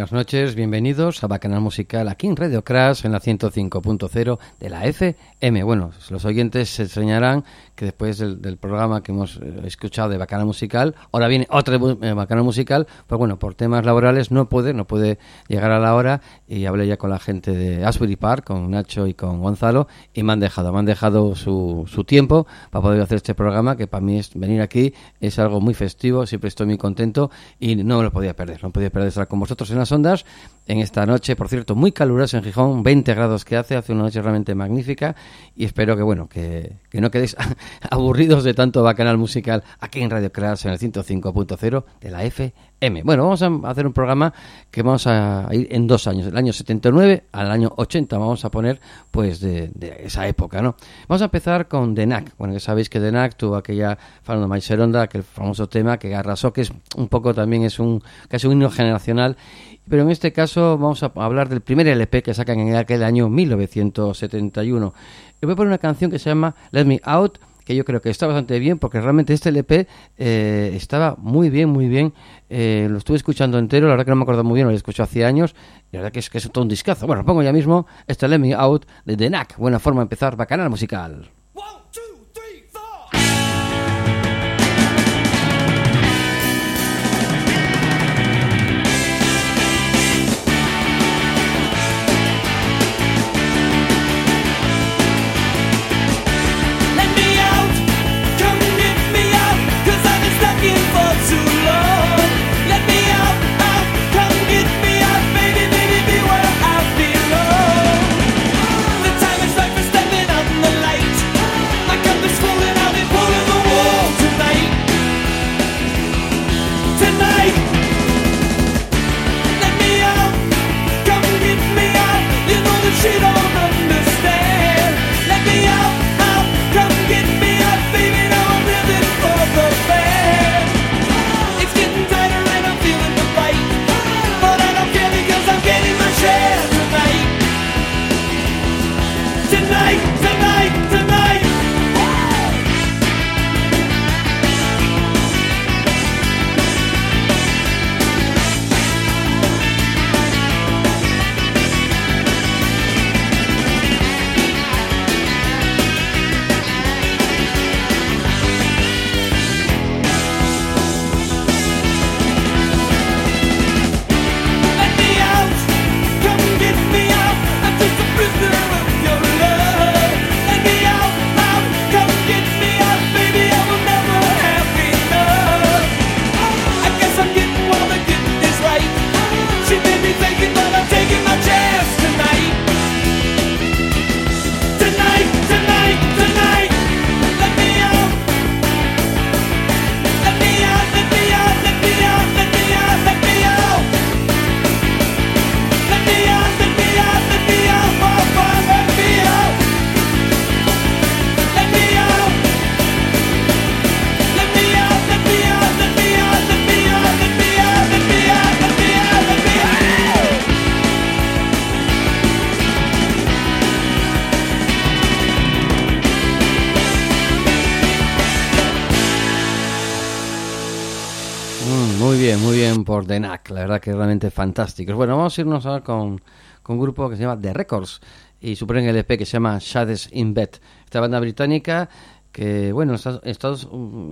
buenas noches, bienvenidos a Bacanal Musical aquí en Radio Crash en la 105.0 de la FM. Bueno, los oyentes se extrañarán que después del programa que hemos escuchado de Bacanal Musical, ahora viene otro Bacanal Musical, pues bueno, por temas laborales no puede llegar a la hora, y hablé ya con la gente de Asbury Park, con Nacho y con Gonzalo, y me han dejado su tiempo para poder hacer este programa, que para mí venir aquí es algo muy festivo, siempre estoy muy contento y no me lo podía perder estar con vosotros en las ondas en esta noche, por cierto, muy calurosa en Gijón, 20 grados que hace una noche realmente magnífica, y espero que no quedéis aburridos de tanto Bacanal Musical aquí en Radio Crash en el 105.0 de la FM. Bueno, vamos a hacer un programa que vamos a ir en 2 años, del año 79 al año 80, vamos a poner pues de esa época, ¿no? Vamos a empezar con The Knack. Bueno, que sabéis que The Knack tuvo aquella Falando My Seronda, aquel famoso tema que arrasó, que es un poco también casi un himno generacional. Pero en este caso vamos a hablar del primer LP que sacan en aquel año 1971. Y voy a poner una canción que se llama Let Me Out, que yo creo que está bastante bien, porque realmente este LP estaba muy bien. Lo estuve escuchando entero, la verdad que no me acuerdo muy bien, lo he escuchado hace años, y la verdad que es todo un discazo. Bueno, pongo ya mismo este Let Me Out de The Knack. Buena forma de empezar Bacanal Musical. 1, 2, 3, 4. She don't understand. Let me out, come get me out, baby. Now I'm living for the band. It's getting tighter and I'm feeling the fight, but I don't care because I'm getting my share tonight. Tonight. Muy bien por The Knack, la verdad que realmente fantásticos. Bueno, vamos a irnos ahora con un grupo que se llama The Records y su primer LP que se llama Shadows in Bed. Esta banda británica que, bueno, en Estados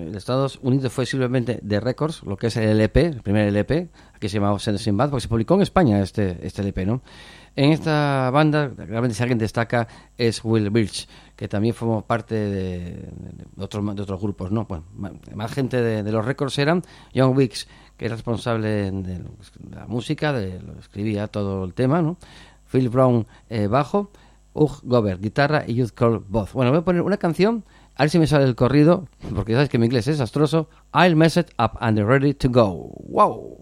Unidos fue simplemente The Records, lo que es el LP, el primer LP, aquí se llamaba Shadows in Bed, porque se publicó en España este LP, ¿no? En esta banda, realmente si alguien destaca es Will Birch, que también formó parte de otros grupos, ¿no? Bueno, más gente de los Records eran John Weeks, que es responsable de la música, lo escribía todo el tema, ¿no? Phil Brown, bajo, Hugh Gobert, guitarra, y Jude Cole, voz. Bueno, voy a poner una canción, a ver si me sale el corrido, porque sabes que mi inglés es desastroso. I'll mess it up and they're ready to go. ¡Wow!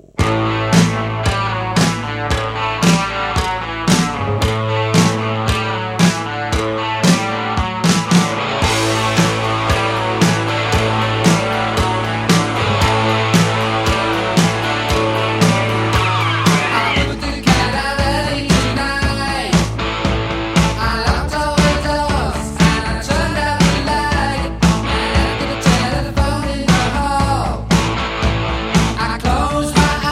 Close my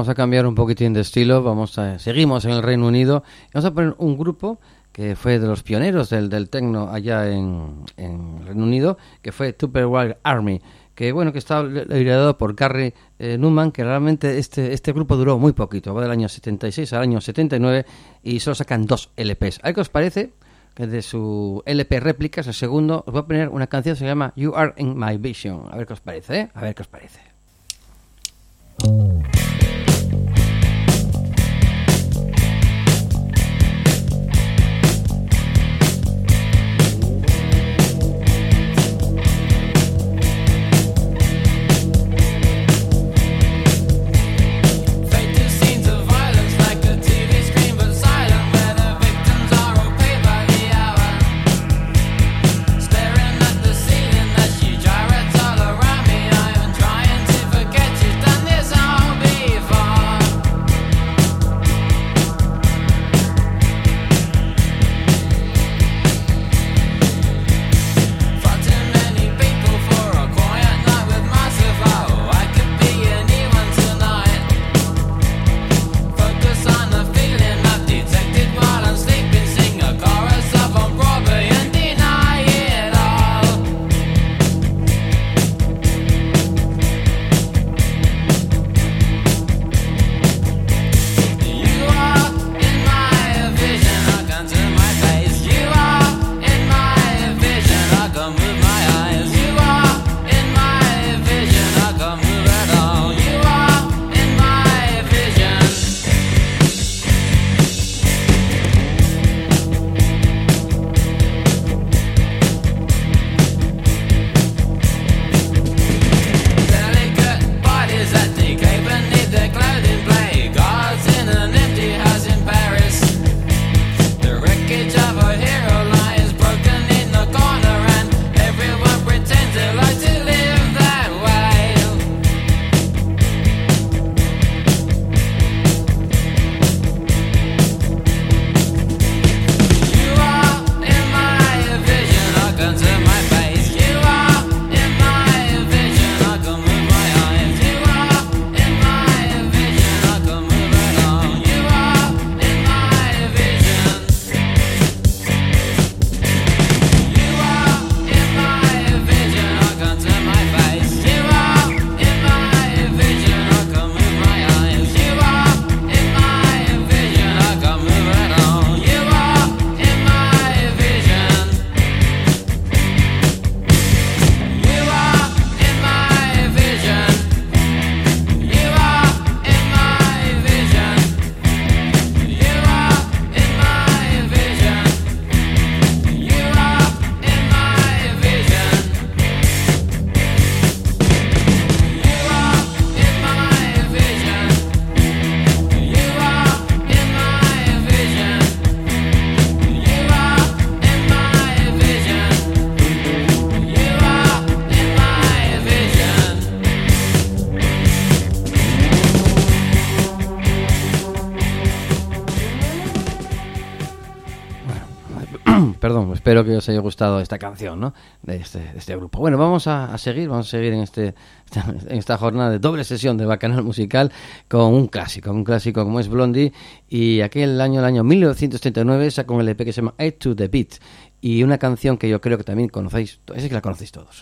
vamos a cambiar un poquitín de estilo, seguimos en el Reino Unido, vamos a poner un grupo que fue de los pioneros del techno allá en Reino Unido, que fue Tupperware Army, que bueno, que está liderado por Gary Numan, que realmente este grupo duró muy poquito, va del año 76 al año 79 y solo sacan 2 LPs. ¿A ver qué os parece? Que de su LP Réplicas, el segundo, os voy a poner una canción que se llama You Are in My Vision. A ver qué os parece, ¿eh? A ver qué os parece. Perdón, espero que os haya gustado esta canción, ¿no? de este grupo. Bueno, vamos a seguir en esta jornada de doble sesión de Bacanal Musical con un clásico como es Blondie, y el año 1939 sacó un LP que se llama Aid to the Beat, y una canción que yo creo que también conocéis, esa que la conocéis todos.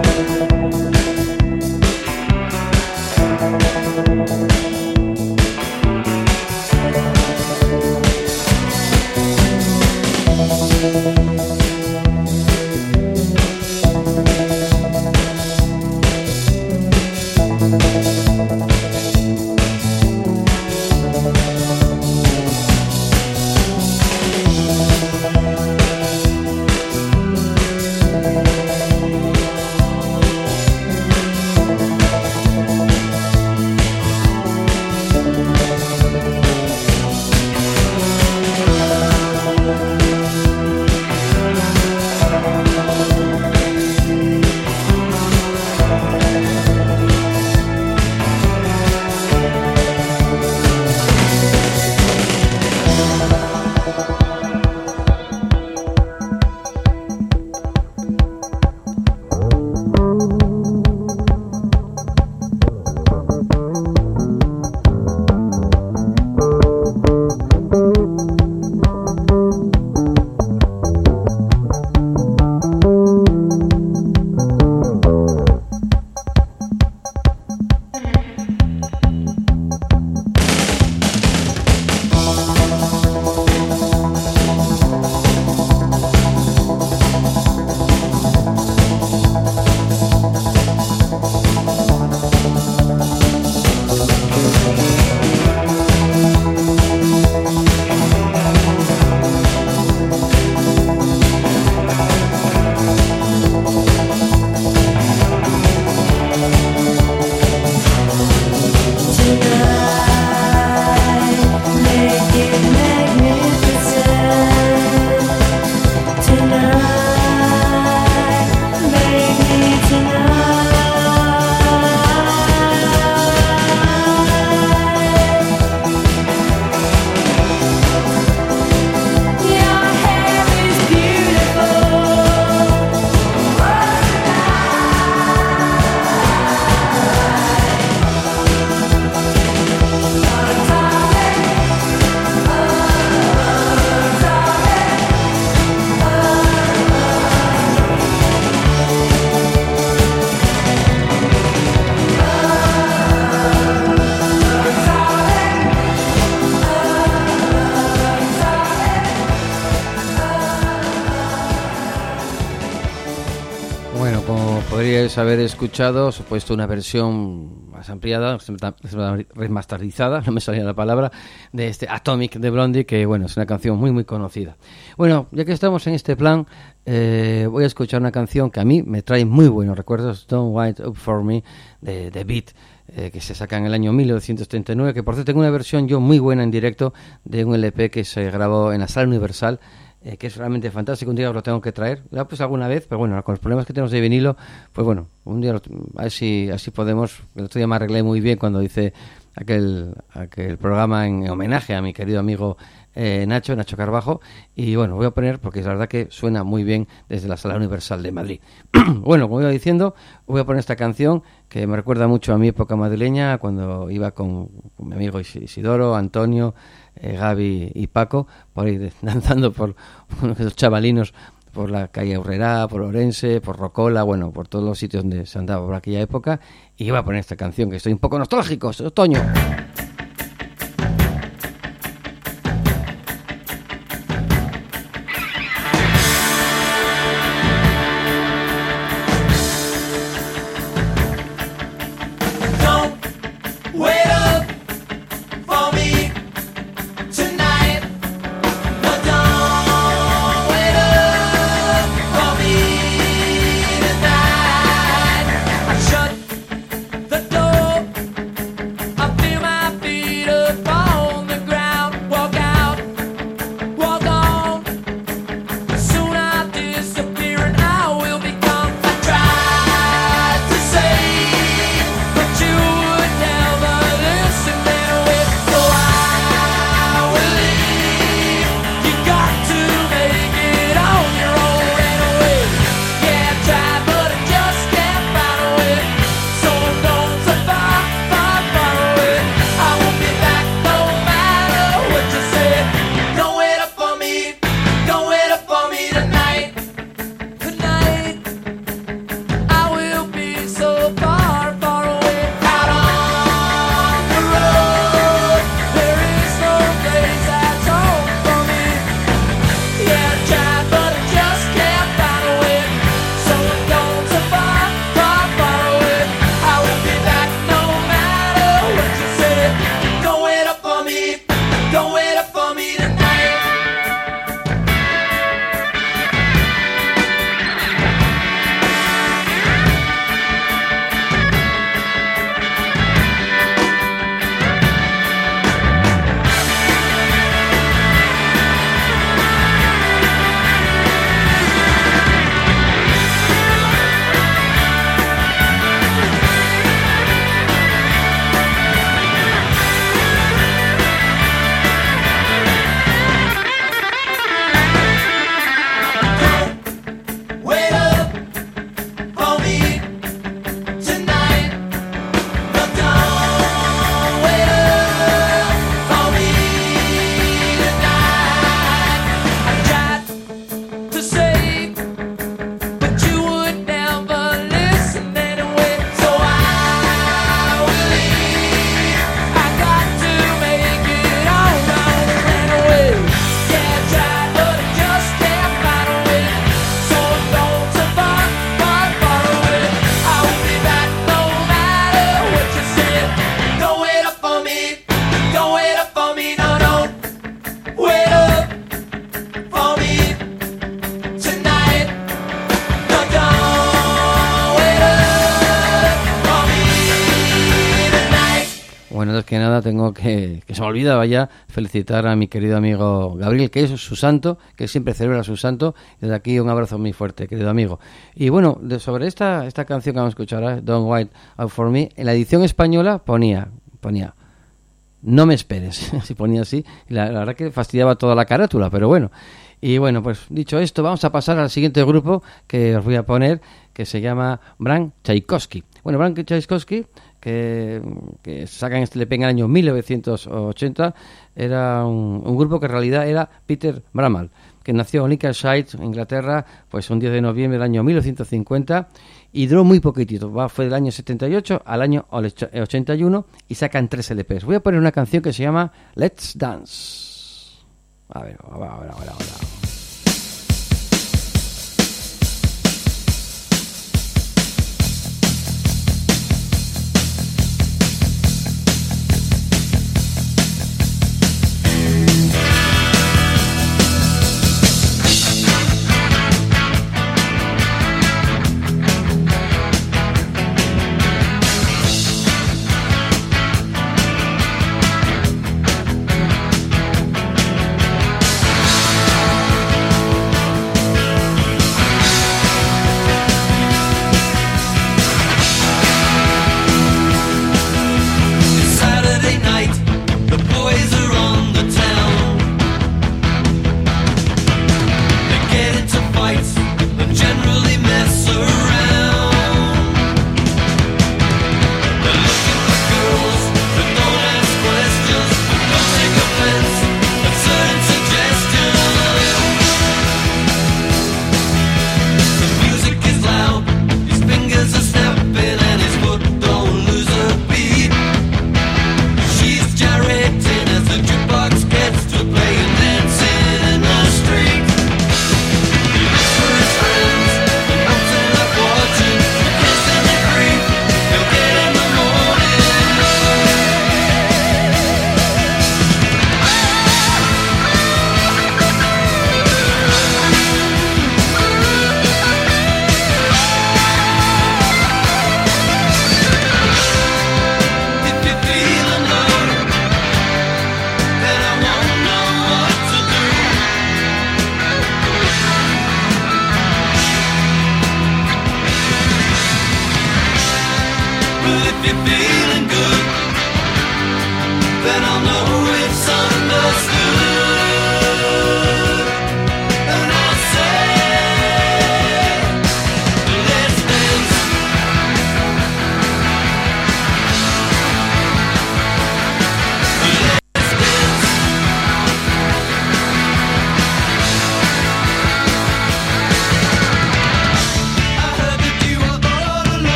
podríais haber escuchado, supuesto, una versión más ampliada, remasterizada, no me salía la palabra, de este Atomic de Blondie, que bueno, es una canción muy muy conocida. Bueno, ya que estamos en este plan, voy a escuchar una canción que a mí me trae muy buenos recuerdos, Don't Wait Up For Me, de The Beat, que se saca en el año 1939, que por cierto tengo una versión yo muy buena en directo de un LP que se grabó en la Sala Universal, que es realmente fantástico. Un día os lo tengo que traer, ya pues alguna vez, pero bueno, con los problemas que tenemos de vinilo, pues bueno, un día a ver si así podemos. El otro día me arreglé muy bien cuando hice aquel programa en homenaje a mi querido amigo Nacho Carbajo, y bueno, voy a poner, porque la verdad que suena muy bien desde la Sala Universal de Madrid. Bueno, como iba diciendo, voy a poner esta canción que me recuerda mucho a mi época madrileña, cuando iba con mi amigo Isidoro, Antonio, Gaby y Paco, por ir danzando por esos chavalinos, por la calle Aurrerá, por Orense, por Rocola, bueno, por todos los sitios donde se andaba por aquella época, y iba a poner esta canción, que estoy un poco nostálgico, es otoño. My Bueno, antes que nada tengo que se me olvidaba ya felicitar a mi querido amigo Gabriel, que es su santo, que siempre celebra su santo. Desde aquí un abrazo muy fuerte, querido amigo. Y bueno, sobre esta canción que vamos a escuchar, Don't Wait Out For Me, en la edición española ponía no me esperes, si ponía así. La verdad que fastidiaba toda la carátula, pero bueno. Y bueno, pues dicho esto, vamos a pasar al siguiente grupo que os voy a poner, que se llama Bram Tchaikovsky. Bueno, Bram Tchaikovsky, que sacan este LP en el año 1980, era un grupo que en realidad era Peter Bramall, que nació en Lincolnshire, Inglaterra, pues un 10 de noviembre del año 1950, y duró muy poquitito, fue del año 78 al año 81, y sacan 3 LPs. Voy a poner una canción que se llama Let's Dance. A ver.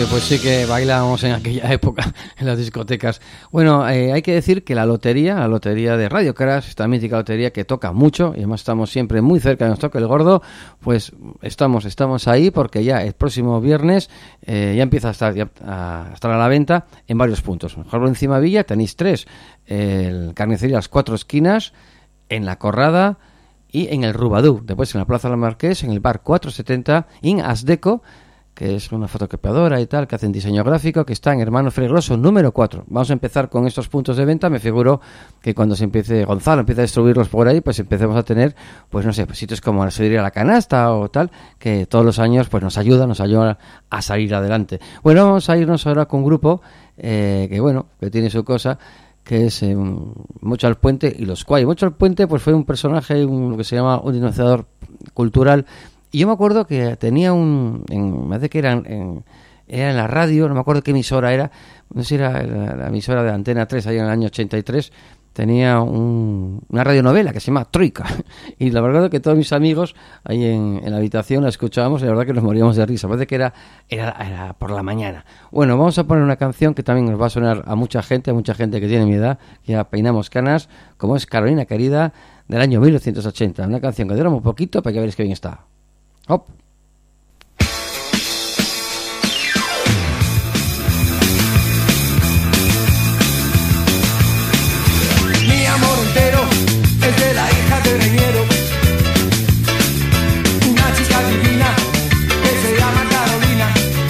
pues sí que bailábamos en aquella época en las discotecas. Bueno, hay que decir que la lotería de Radio Crash, esta mítica lotería que toca mucho, y además estamos siempre muy cerca de Nos Toca el Gordo, pues estamos ahí porque ya el próximo viernes ya empieza a estar a la venta en varios puntos. Mejor encima Villa tenéis 3, el Carnicería Las Cuatro Esquinas, en La Corrada y en el Rubadú. Después en la Plaza del Marqués, en el bar 470, en Asdeco, que es una fotocopiadora y tal, que hacen diseño gráfico, que está en Hermano Fregroso número 4. Vamos a empezar con estos puntos de venta. Me figuro que cuando Gonzalo empiece a distribuirlos por ahí, pues empecemos a tener, pues no sé, pues sitios como la Solidaria La Canasta o tal, que todos los años pues nos ayuda a salir adelante. Bueno, vamos a irnos ahora con un grupo que tiene su cosa, que es Mocho Alpuente y Los Cuay. Mocho Alpuente pues fue un personaje, lo que se llama un dinamizador cultural. Y yo me acuerdo que tenía me parece que era en la radio, no me acuerdo qué emisora era, no sé si era la emisora de Antena 3, ahí en el año 83, tenía una radionovela que se llama Troika. Y la verdad es que todos mis amigos ahí en la habitación la escuchábamos y la verdad que nos moríamos de risa. Parece que era por la mañana. Bueno, vamos a poner una canción que también nos va a sonar a mucha gente que tiene mi edad, que ya peinamos canas, como es Carolina Querida, del año 1980. Una canción que dura un poquito para que veáis que bien está. Hop. Mi amor entero es de la hija de Reñero, una chica divina que se llama Carolina.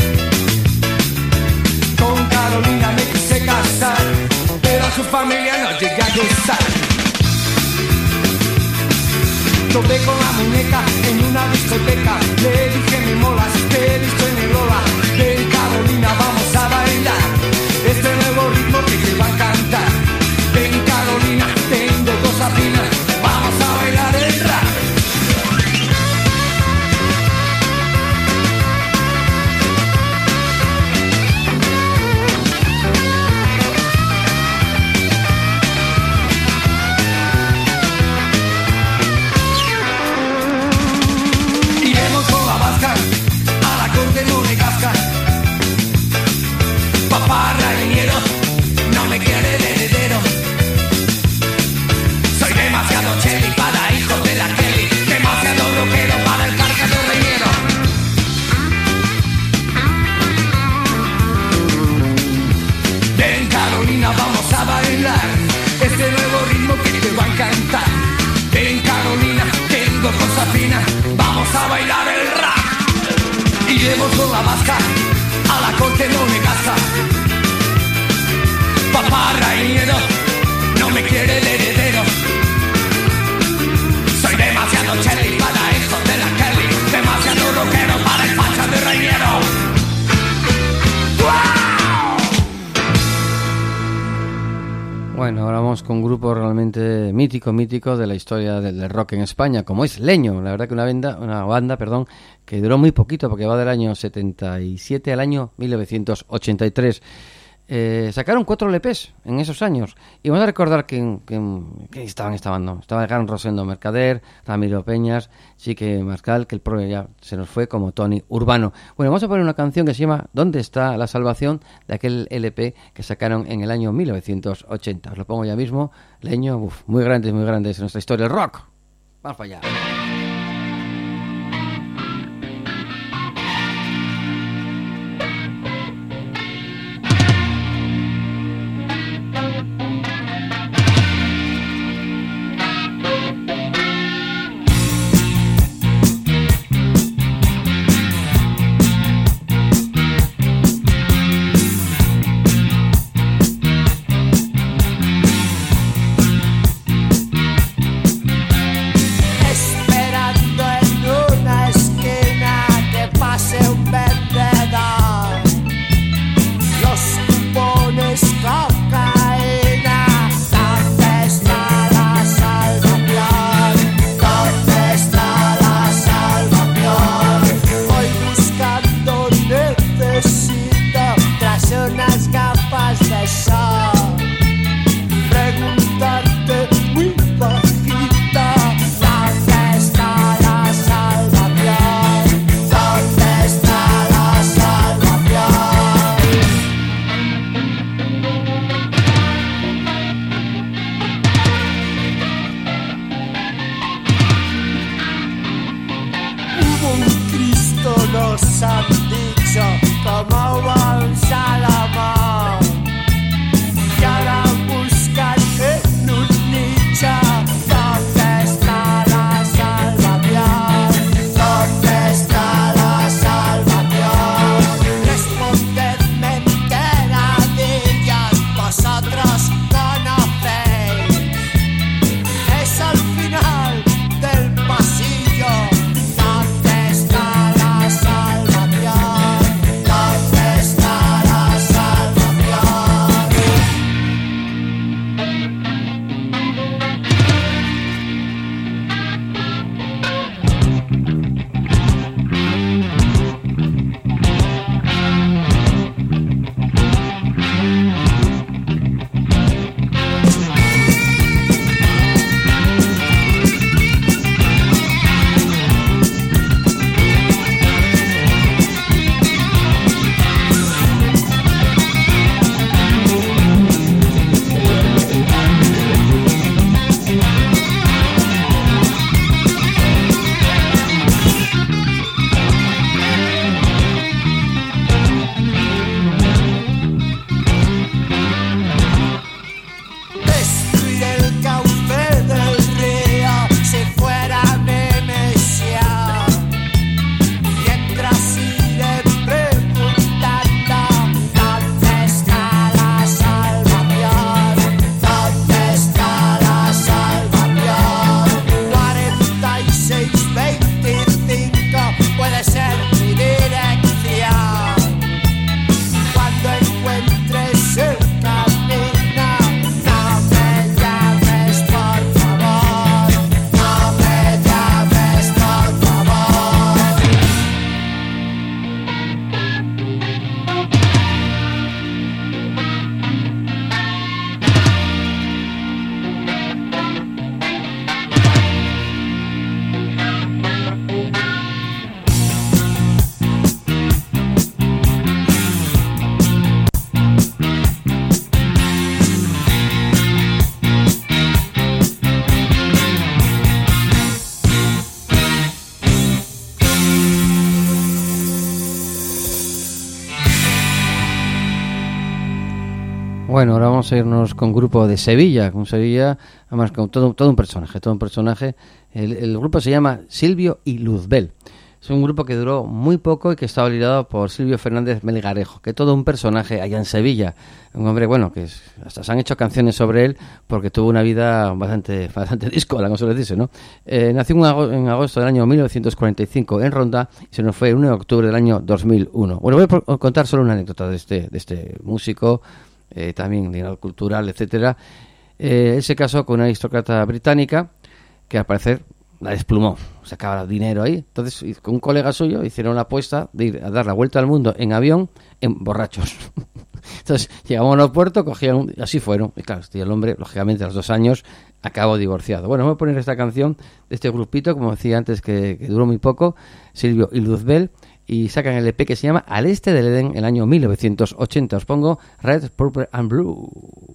Con Carolina me quise casar, pero a su familia no llegué a gustar. Topé con la muñeca en una discoteca, le dije me molas, te he visto en el Lola. Ven Carolina, vamos a bailar este nuevo ritmo que te va a encantar. Ven Carolina, tengo cosas finas, vamos a bailar el rap. A la corte monegasca, papá Rainiero no me quiere de heredero. Soy demasiado cheli para hijos de la Kelly, demasiado rockero para el carca de Reiniero. Ven Carolina, vamos a bailar este nuevo ritmo que te va a encantar. Ven Carolina, tengo cosas finas, vamos a bailar el rap. Iremos con la vasca a la corte monegasca. Papá Rainiero no me quiere de heredero. Soy demasiado cherry para hijos de la Kelly, demasiado rockero para el facha de Rainiero. Bueno, ahora vamos con un grupo realmente mítico de la historia del rock en España, como es Leño. La verdad que una banda, que duró muy poquito, porque va del año 77 al año 1983. Sacaron 4 LPs en esos años. Y vamos a recordar que estaban esta banda. Estaba Gran Rosendo Mercader, Ramiro Peñas, Chique Mascal, que el pro ya se nos fue, como Tony Urbano. Bueno, vamos a poner una canción que se llama ¿Dónde está la salvación?, de aquel LP que sacaron en el año 1980. Os lo pongo ya mismo. Leño, muy grandes en nuestra historia del rock. Vamos para allá. Esta Bueno, ahora vamos a irnos con un grupo de Sevilla, además con todo un personaje. El grupo se llama Silvio y Luzbel. Es un grupo que duró muy poco y que estaba liderado por Silvio Fernández Melgarejo, que todo un personaje allá en Sevilla. Un hombre, bueno, que hasta se han hecho canciones sobre él porque tuvo una vida bastante díscola, como suele decirse, ¿no? Nació en agosto del año 1945 en Ronda y se nos fue el 1 de octubre del año 2001. Bueno, voy a contar solo una anécdota de este músico, también de cultural, etcétera. Él se casó con una aristócrata británica que al parecer la desplumó, sacaba dinero ahí. Entonces, con un colega suyo hicieron la apuesta de ir a dar la vuelta al mundo en avión en borrachos. Entonces, llegamos al aeropuerto, así fueron. Y claro, el hombre, lógicamente, a los 2 años acabó divorciado. Bueno, voy a poner esta canción de este grupito, como decía antes, que duró muy poco, Silvio y Luzbel, y sacan el EP que se llama Al Este del Edén, el año 1980. Os pongo Red, Purple and Blue.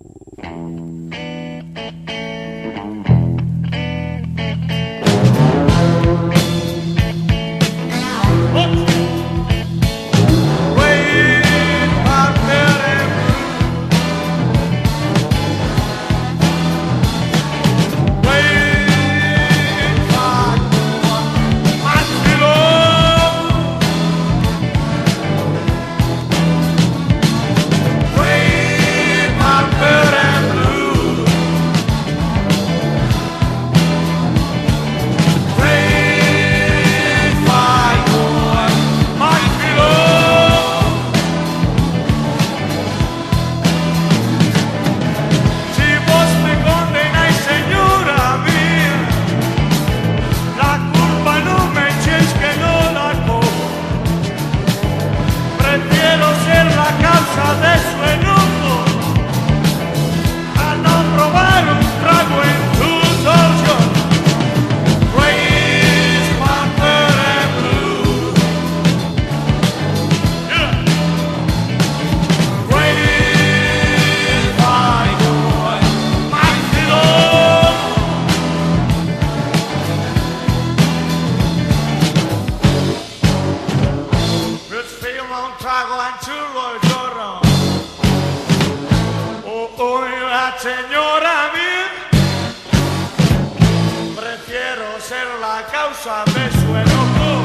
Señora mía, prefiero ser la causa de su enojo.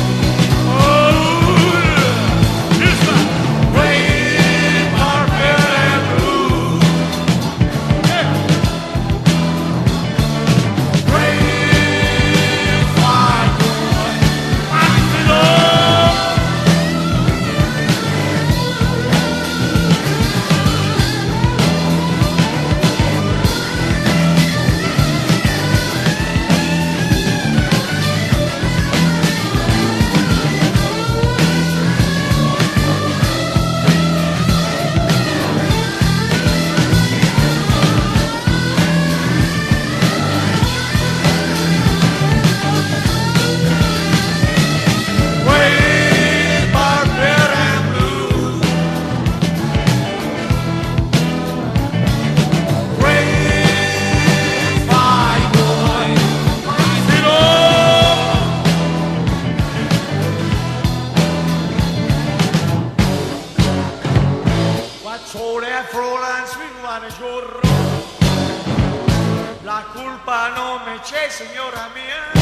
La culpa no me eché, señora mía.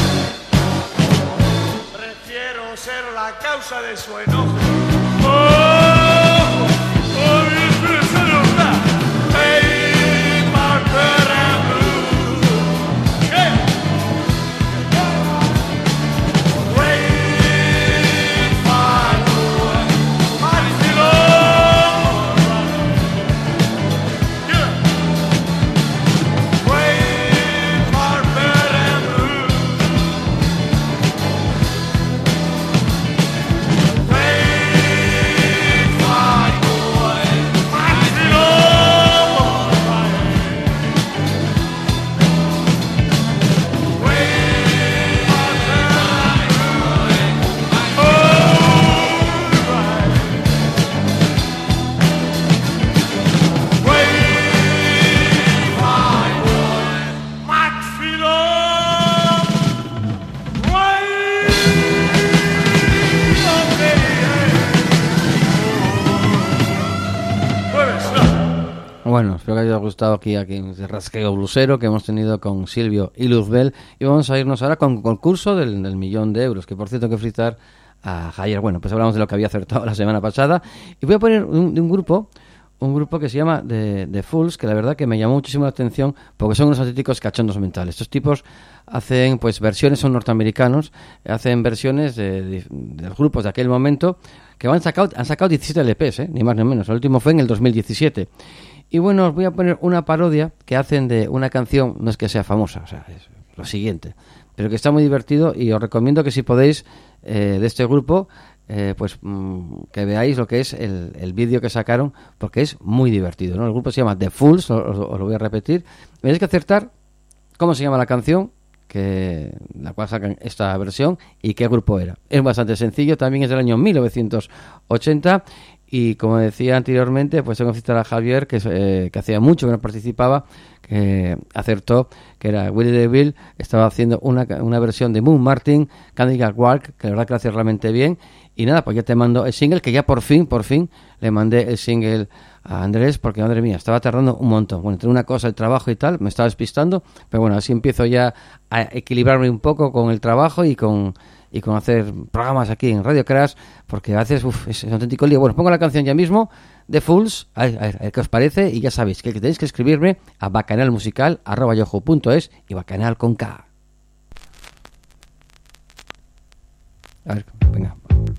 Prefiero ser la causa de su enojo. Hey, Parker and Blue. Hey. Wait, my boy, my pillow. Yeah. Wait, Parker and Blue. Wait. Bueno, espero que os haya gustado aquí el rasqueo blusero que hemos tenido con Silvio y Luzbel. Y vamos a irnos ahora con el concurso del 1.000.000 de euros, que por cierto hay que fritar a Javier. Bueno, pues hablamos de lo que había acertado la semana pasada. Y voy a poner un grupo que se llama The Fools, que la verdad que me llamó muchísimo la atención porque son unos auténticos cachondos mentales. Estos tipos hacen pues versiones, son norteamericanos, hacen versiones de los grupos de aquel momento que han sacado 17 LPs, ni más ni menos. El último fue en el 2017. Y bueno, os voy a poner una parodia que hacen de una canción, no es que sea famosa, o sea, es lo siguiente, pero que está muy divertido y os recomiendo que si podéis de este grupo, que veáis lo que es el vídeo que sacaron, porque es muy divertido, ¿no? El grupo se llama The Fools, os lo voy a repetir. Tenéis que acertar cómo se llama la canción, la cual sacan esta versión, y qué grupo era. Es bastante sencillo, también es del año 1980. Y como decía anteriormente, pues tengo que citar a Javier, que hacía mucho que no participaba, que acertó, que era Willie DeVille, estaba haciendo una versión de Moon Martin, Candy Got Walk, que la verdad que lo hace realmente bien. Y nada, pues ya te mando el single, que ya por fin le mandé el single a Andrés, porque madre mía, estaba tardando un montón. Bueno, entre una cosa, el trabajo y tal, me estaba despistando, pero bueno, así empiezo ya a equilibrarme un poco con el trabajo y con hacer programas aquí en Radio Crash, porque a veces es un auténtico lío. Bueno, pongo la canción ya mismo, The Fools, a ver qué os parece, y ya sabéis que tenéis que escribirme a bacanalmusical@yahoo.es y bacanal con K. A ver, venga.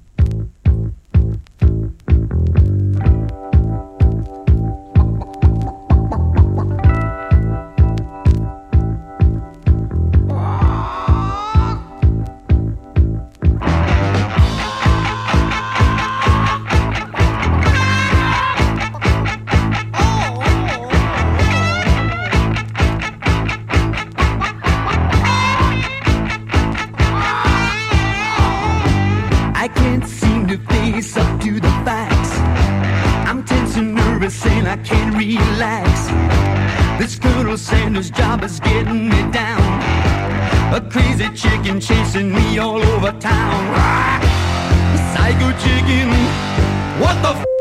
And I can't relax. This Colonel Sanders job is getting me down. A crazy chicken chasing me all over town. Psycho chicken, what the f***?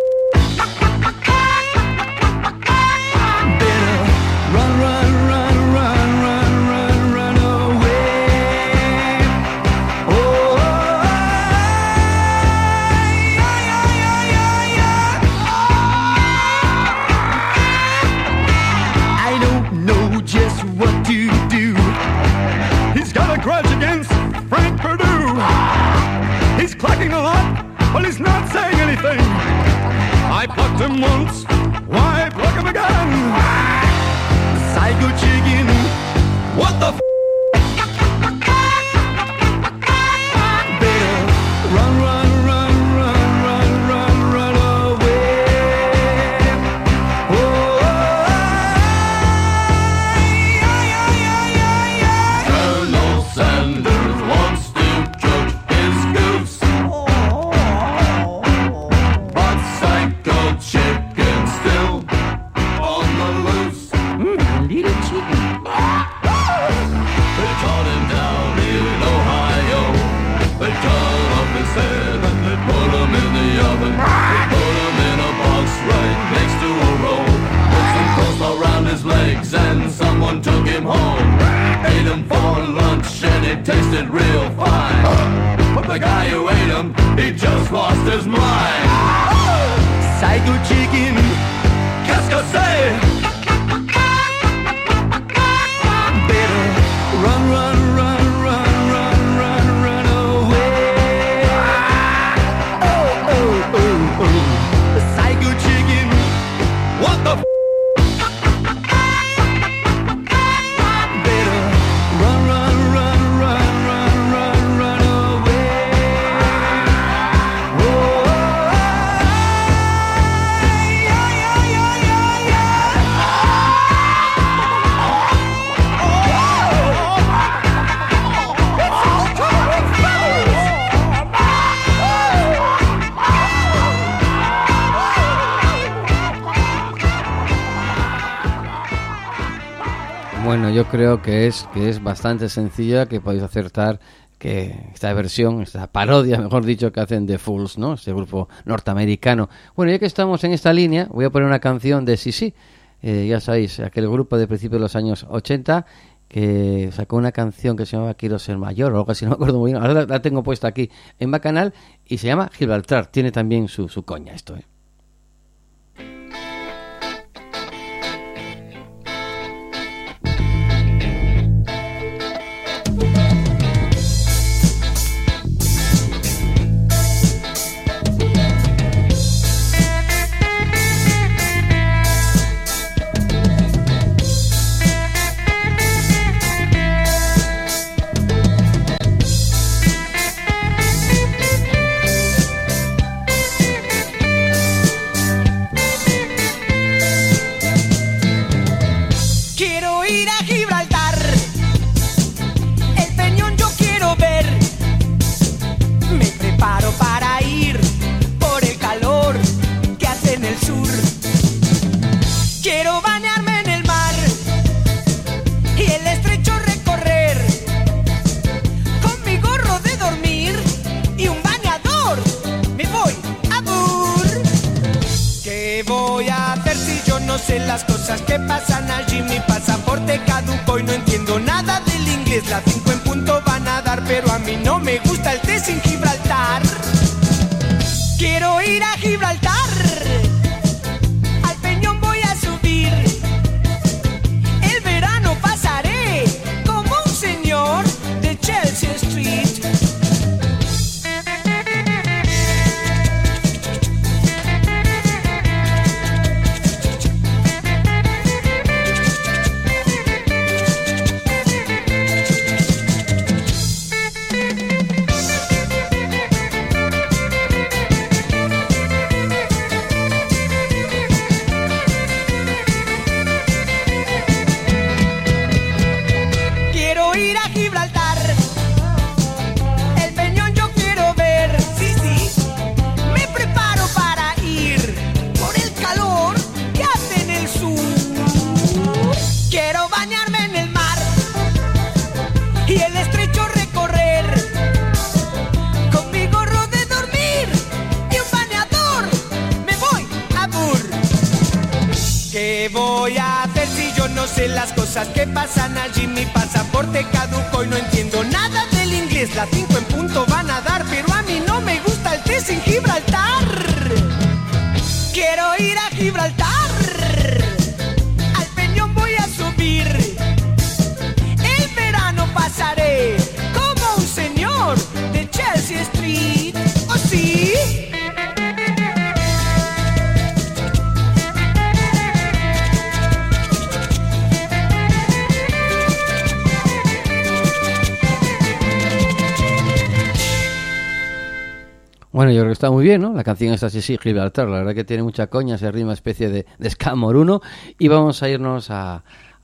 Better run, run, run, run, run, run, run away. Oh, I don't know just what to do. He's got a grudge against Frank Perdue. He's clacking a lot, but he's not saying anything. I plucked him once, why pluck him again? Psycho chicken, what the f***? Better run, run, run, run, run, run, run away. Oh, Colonel Sanders wants to cook his goose, but Psycho chicken still on the loose. Little chicken. They caught him down in Ohio. They cut off his head and they put him in the oven. They put him in a box right next to a roll. Put some clothes around his legs and someone took him home. Ate him for lunch and it tasted real fine. But the guy who ate him, he just lost his mind. Psycho chicken, qu'est-ce que c'est? Better run, run, run, run, run, run, run away. Oh, oh, oh, oh. Psycho chicken, what the f***? Better run, run, run, run, run, run, run away. Oh, yeah, yeah, yeah, yeah, yeah. Bueno, yo creo que es bastante sencilla, que podéis acertar que esta versión, esta parodia, mejor dicho, que hacen The Fools, ¿no? Este grupo norteamericano. Bueno, ya que estamos en esta línea, voy a poner una canción de Sí, Ya sabéis, aquel grupo de principios de los años 80 que sacó una canción que se llamaba Quiero ser mayor o algo así, no me acuerdo muy bien. Ahora la tengo puesta aquí en Bacanal y se llama Gibraltar. Tiene también su coña esto, ¿eh? Bueno, yo creo que está muy bien, ¿no? La canción es así, sí, Gibraltar. La verdad que tiene mucha coña, se rima especie de ska moruno. Y vamos a irnos a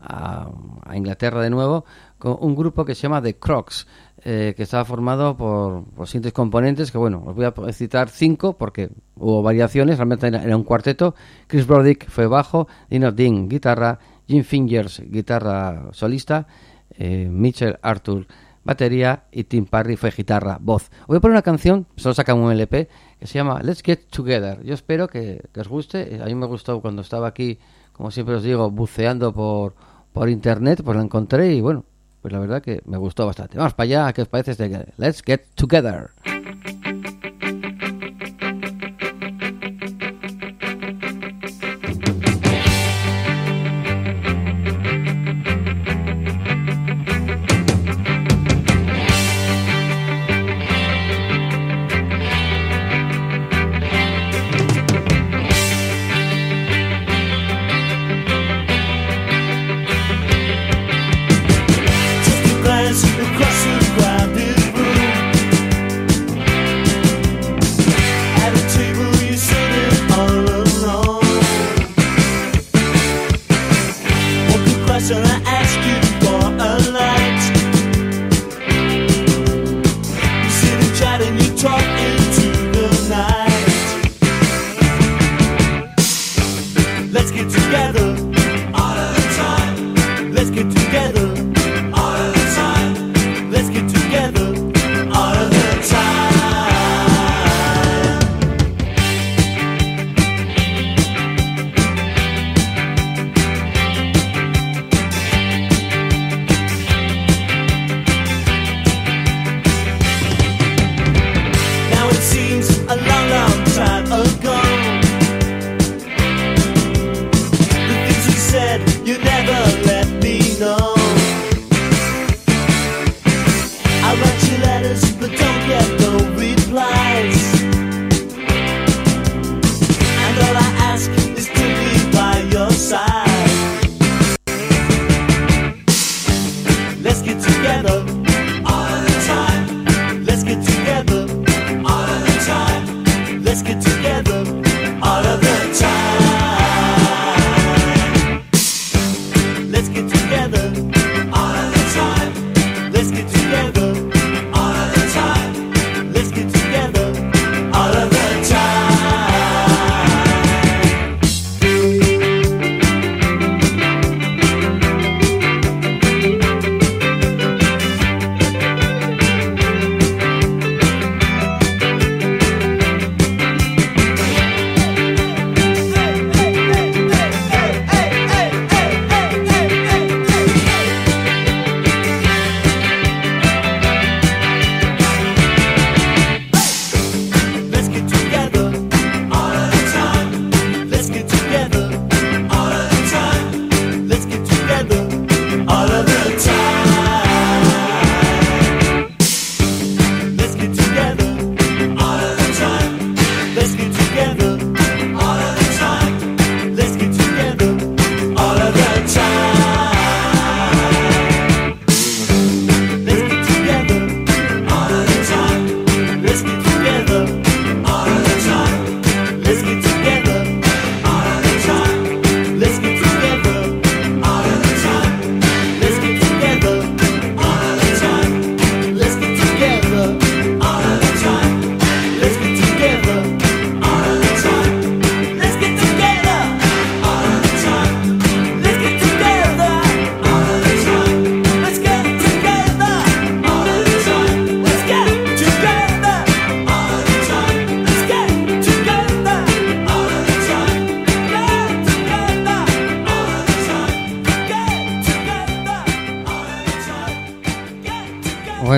Inglaterra de nuevo con un grupo que se llama The Crocs, que estaba formado por siguientes componentes, que bueno, os voy a citar 5 porque hubo variaciones, realmente era un cuarteto. Chris Brodick fue bajo, Dino Dean guitarra, Jim Fingers guitarra solista, Mitchell Arthur batería y Tim Parry fue guitarra, voz. Voy a poner una canción, solo sacan un LP, que se llama Let's Get Together. Yo espero que os guste. A mí me gustó cuando estaba aquí, como siempre os digo, buceando por internet, pues la encontré y bueno, pues la verdad que me gustó bastante. Vamos para allá, ¿qué os parece este Let's Get Together? Across the crowded room,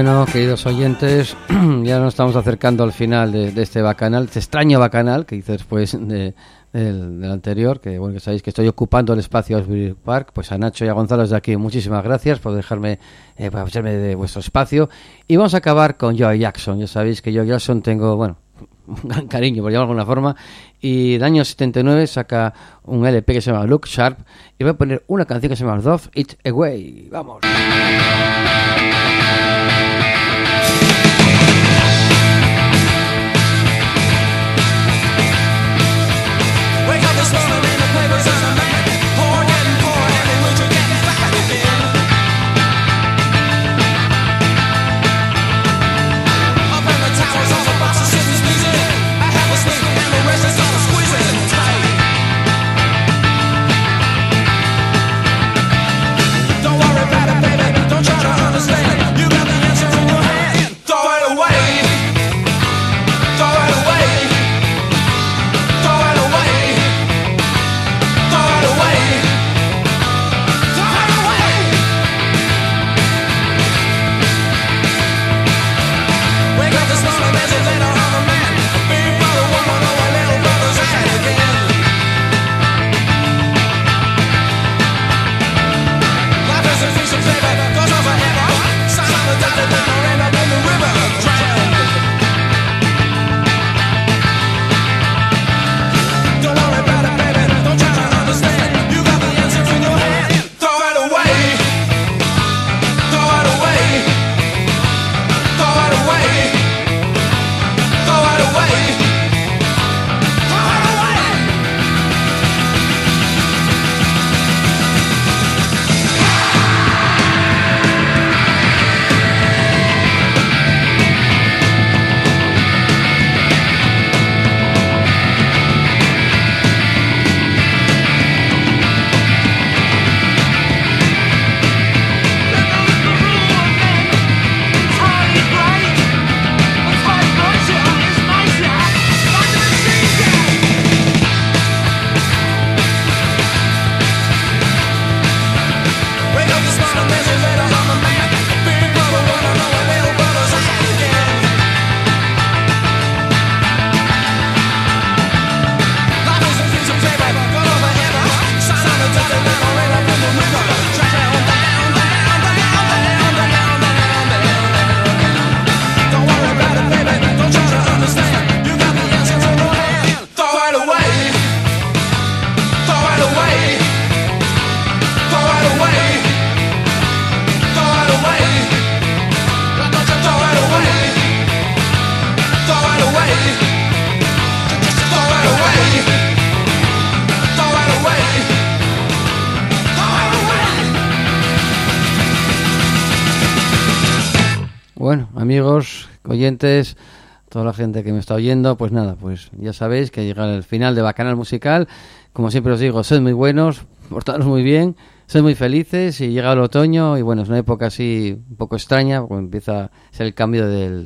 Bueno, queridos oyentes, ya nos estamos acercando al final de este bacanal, este extraño bacanal que hice después del anterior, que bueno, que sabéis que estoy ocupando el espacio Asbury Park. Pues a Nacho y a Gonzalo desde aquí, muchísimas gracias por dejarme, por hacerme de vuestro espacio. Y vamos a acabar con Joe Jackson. Ya sabéis que Joe Jackson tengo, bueno, un gran cariño, por llamarlo de alguna forma, y el año 79 saca un LP que se llama Look Sharp, y voy a poner una canción que se llama Dove It Away. ¡Vamos! Bueno, amigos, oyentes, toda la gente que me está oyendo, pues nada, pues ya sabéis que llega el final de Bacanal Musical. Como siempre os digo, sed muy buenos, portaros muy bien, sed muy felices, y llega el otoño y bueno, es una época así un poco extraña, porque empieza a ser el cambio del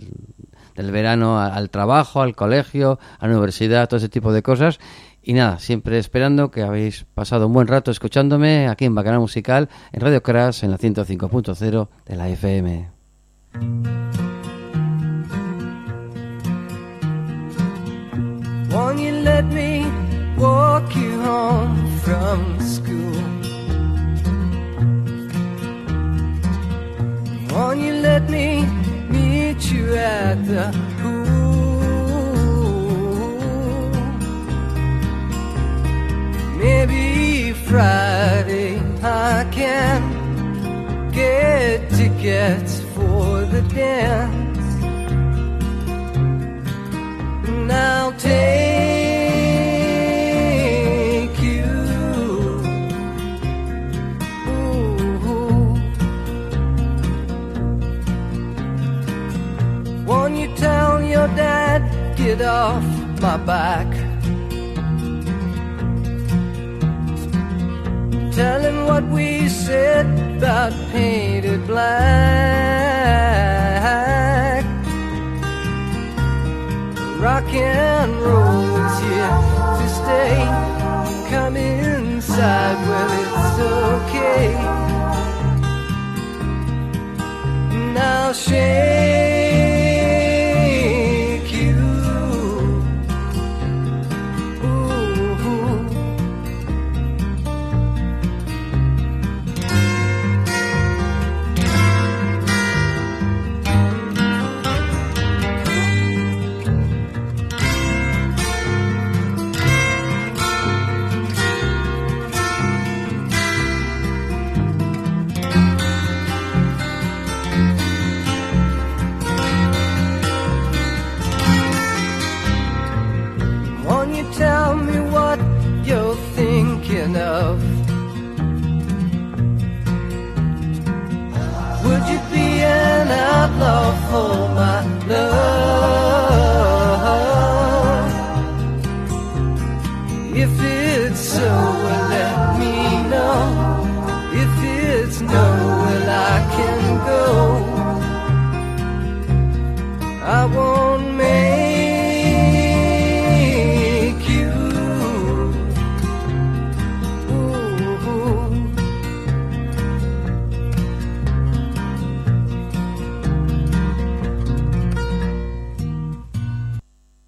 verano al trabajo, al colegio, a la universidad, todo ese tipo de cosas. Y nada, siempre esperando que habéis pasado un buen rato escuchándome aquí en Bacanal Musical, en Radio Crash, en la 105.0 de la FM. Won't you let me walk you home from school? Won't you let me meet you at the pool? Maybe Friday I can get tickets for the dance. And I'll take you. Ooh. Won't you tell your dad, get off my back? Tell him what we said about painted black. Rock and roll is here to stay. Come inside, well it's okay. Now shake for my love. If it's so, well, let me know. If it's no, well, I can go. I won't